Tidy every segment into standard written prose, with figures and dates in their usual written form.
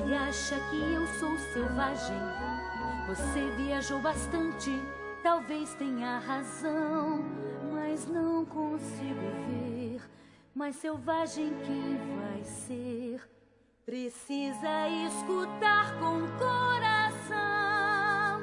Você acha que eu sou selvagem? Você viajou bastante, talvez tenha razão, mas não consigo ver mais selvagem quem vai ser. Precisa escutar com o coração.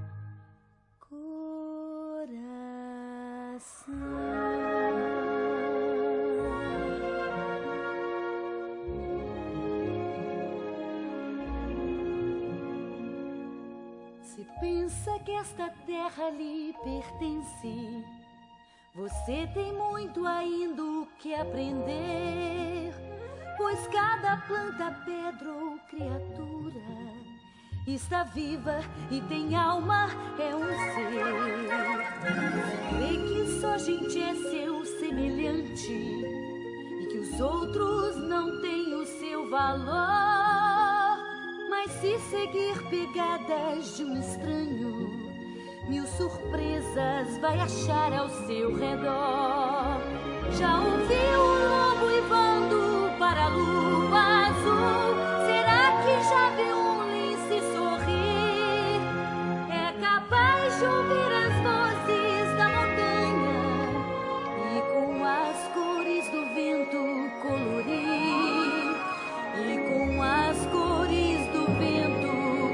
Se pensa que esta terra lhe pertence, você tem muito ainda o que aprender, pois cada planta, pedra ou criatura está viva e tem alma, é um ser. Crê que só gente é seu semelhante e que os outros não têm o seu valor. Mas se seguir pegadas de um estranho, mil surpresas vai achar ao seu redor. Já ouviu o lobo uivando para a lua azul? Será que já viu um lince sorrir? É capaz de ouvir as vozes da montanha e com as cores do vento colorir. E com as cores do vento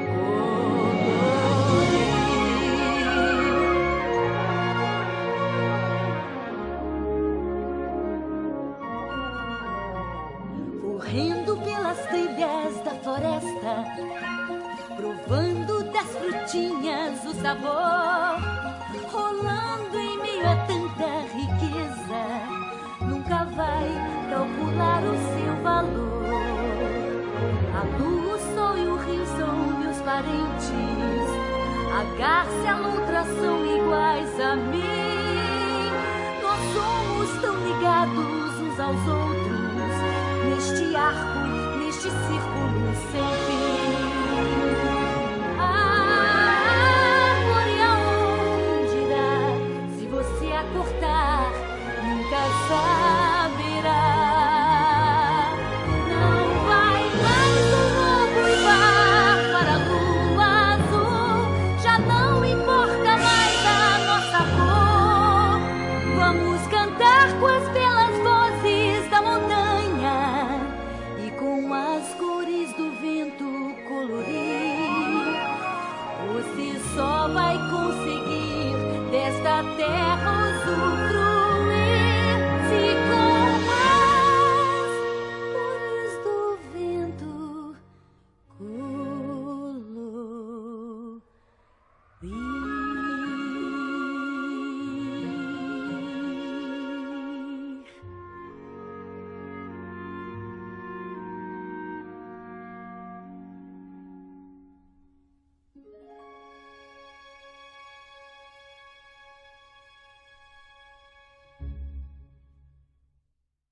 colorir. Correndo pelas trilhas da floresta, provando das frutinhas o sabor, rolando em meio a tanta riqueza, nunca vai calcular o seu valor. A lua, o sol e o rio são meus parentes, a garça e a lontra são iguais a mim. Nós somos tão ligados uns aos outros, neste arco, neste círculo sem fim. A árvore aonde irá, se você a cortar, nunca saberá. Não vai mais o lobo uivar para a lua azul, já não importa mais a nossa cor. Vamos cantar com as belas vozes da montanha e com as cores do vento colorir. Você só vai conseguir desta terra